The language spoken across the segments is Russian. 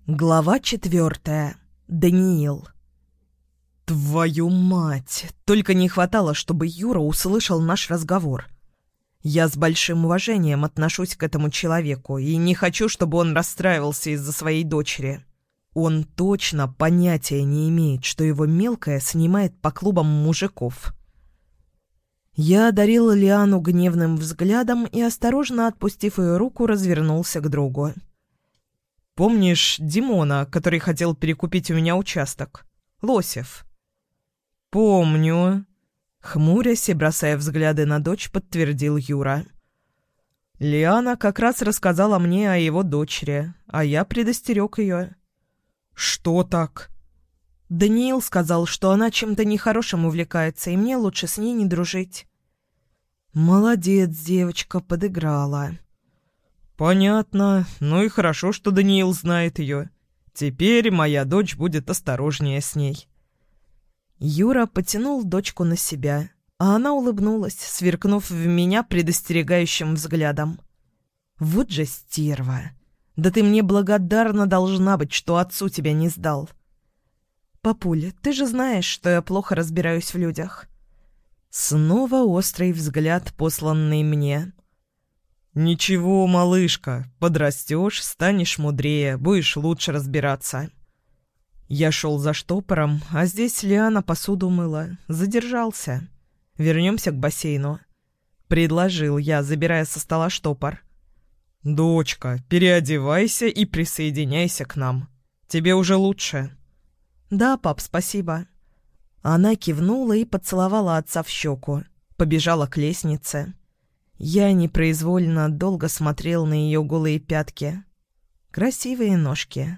Глава 4. Даниил. Твою мать! Только не хватало, чтобы Юра услышал наш разговор. Я с большим уважением отношусь к этому человеку и не хочу, чтобы он расстраивался из-за своей дочери. Он точно понятия не имеет, что его мелкая снимает по клубам мужиков. Я одарил Лиану гневным взглядом и, осторожно отпустив ее руку, развернулся к другу. «Помнишь Димона, который хотел перекупить у меня участок? Лосев?» «Помню», — хмурясь и бросая взгляды на дочь, подтвердил Юра. «Лиана как раз рассказала мне о его дочери, а я предостерег ее». «Что так?» «Даниил сказал, что она чем-то нехорошим увлекается, и мне лучше с ней не дружить». «Молодец, девочка, подыграла». «Понятно. Ну и хорошо, что Даниил знает ее. Теперь моя дочь будет осторожнее с ней». Юра потянул дочку на себя, а она улыбнулась, сверкнув в меня предостерегающим взглядом. «Вот же стерва! Да ты мне благодарна должна быть, что отцу тебя не сдал». «Папуль, ты же знаешь, что я плохо разбираюсь в людях». Снова острый взгляд, посланный мне. «Ничего, малышка, подрастешь, станешь мудрее, будешь лучше разбираться». Я шел за штопором, а здесь Лиана посуду мыла. Задержался. «Вернемся к бассейну», — предложил я, забирая со стола штопор. «Дочка, переодевайся и присоединяйся к нам. Тебе уже лучше?» «Да, пап, спасибо». Она кивнула и поцеловала отца в щеку. Побежала к лестнице. Я непроизвольно долго смотрел на ее голые пятки. Красивые ножки.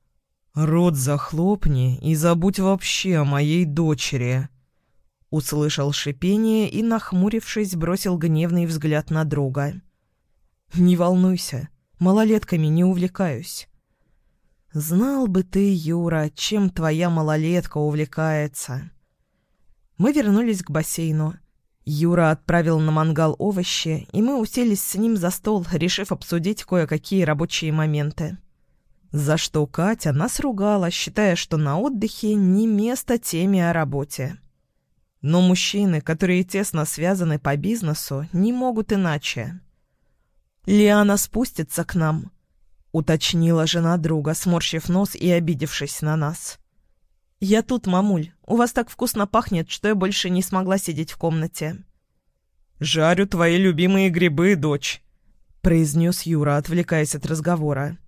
«Рот захлопни и забудь вообще о моей дочери!» Услышал шипение и, нахмурившись, бросил гневный взгляд на друга. «Не волнуйся, малолетками не увлекаюсь». «Знал бы ты, Юра, чем твоя малолетка увлекается». Мы вернулись к бассейну. Юра отправил на мангал овощи, и мы уселись с ним за стол, решив обсудить кое-какие рабочие моменты. За что Катя нас ругала, считая, что на отдыхе не место теме о работе. Но мужчины, которые тесно связаны по бизнесу, не могут иначе. «Лиана спустится к нам», — уточнила жена друга, сморщив нос и обидевшись на нас. «Я тут, мамуль. У вас так вкусно пахнет, что я больше не смогла сидеть в комнате». «Жарю твои любимые грибы, дочь», — произнес Юра, отвлекаясь от разговора.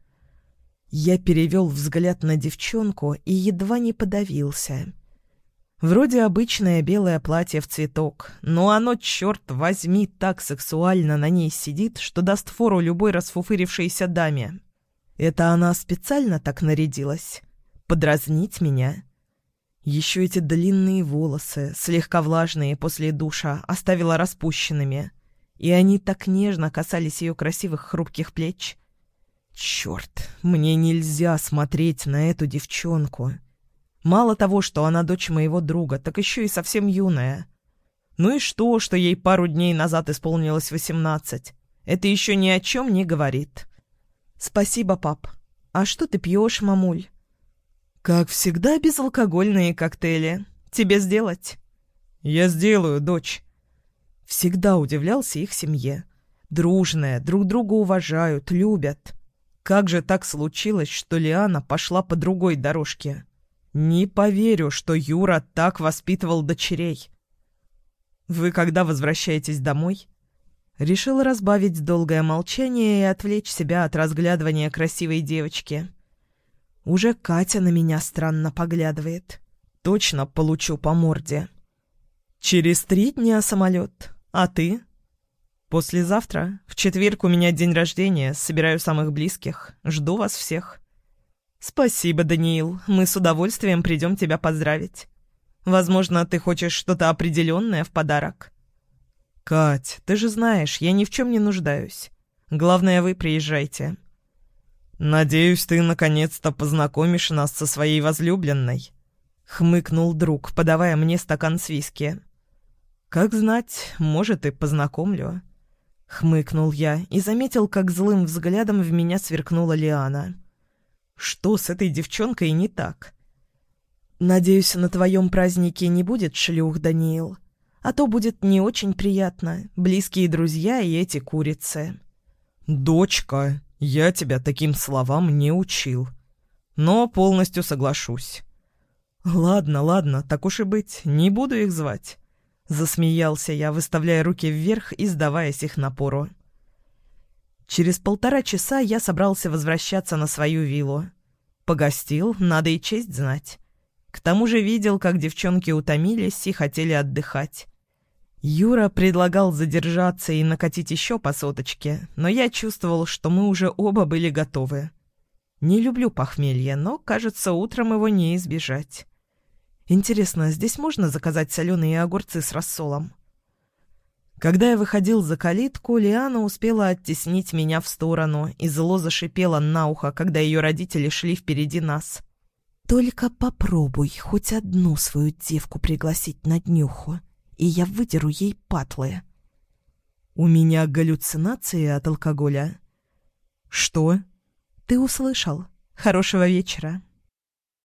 Я перевел взгляд на девчонку и едва не подавился. Вроде обычное белое платье в цветок, но оно, черт возьми, так сексуально на ней сидит, что даст фору любой расфуфырившейся даме. Это она специально так нарядилась? Подразнить меня? Еще эти длинные волосы, слегка влажные после душа, оставила распущенными, и они так нежно касались ее красивых хрупких плеч. Черт, мне нельзя смотреть на эту девчонку. Мало того, что она дочь моего друга, так еще и совсем юная. Ну и что ей пару дней назад исполнилось 18? Это еще ни о чем не говорит. «Спасибо, пап. А что ты пьешь, мамуль?» «Как всегда, безалкогольные коктейли. Тебе сделать?» «Я сделаю, дочь». Всегда удивлялся их семье. Дружная, друг друга уважают, любят. Как же так случилось, что Лиана пошла по другой дорожке? Не поверю, что Юра так воспитывал дочерей. «Вы когда возвращаетесь домой?» Решил разбавить долгое молчание и отвлечь себя от разглядывания красивой девочки. Уже Катя на меня странно поглядывает. Точно получу по морде. «Через 3 дня самолет. А ты?» «Послезавтра. В четверг у меня день рождения. Собираю самых близких. Жду вас всех». «Спасибо, Даниил. Мы с удовольствием придем тебя поздравить. Возможно, ты хочешь что-то определенное в подарок?» «Кать, ты же знаешь, я ни в чем не нуждаюсь. Главное, вы приезжайте». «Надеюсь, ты наконец-то познакомишь нас со своей возлюбленной», — хмыкнул друг, подавая мне стакан с виски. «Как знать, может, и познакомлю». Хмыкнул я и заметил, как злым взглядом в меня сверкнула Лиана. Что с этой девчонкой не так? Надеюсь, на твоем празднике не будет шлюх, Даниил. А то будет не очень приятно. Близкие друзья и эти курицы. Дочка, я тебя таким словам не учил. Но полностью соглашусь. Ладно, ладно, так уж и быть, не буду их звать. Засмеялся я, выставляя руки вверх и сдаваясь их напору. Через 1,5 часа я собрался возвращаться на свою виллу. Погостил, надо и честь знать. К тому же видел, как девчонки утомились и хотели отдыхать. Юра предлагал задержаться и накатить еще по соточке, но я чувствовал, что мы уже оба были готовы. Не люблю похмелье, но, кажется, утром его не избежать. Интересно, здесь можно заказать соленые огурцы с рассолом? Когда я выходил за калитку, Лиана успела оттеснить меня в сторону и зло зашипела на ухо, когда ее родители шли впереди нас. «Только попробуй хоть одну свою девку пригласить на днюху, и я выдеру ей патлы». «У меня галлюцинации от алкоголя». «Что?» «Ты услышал. Хорошего вечера».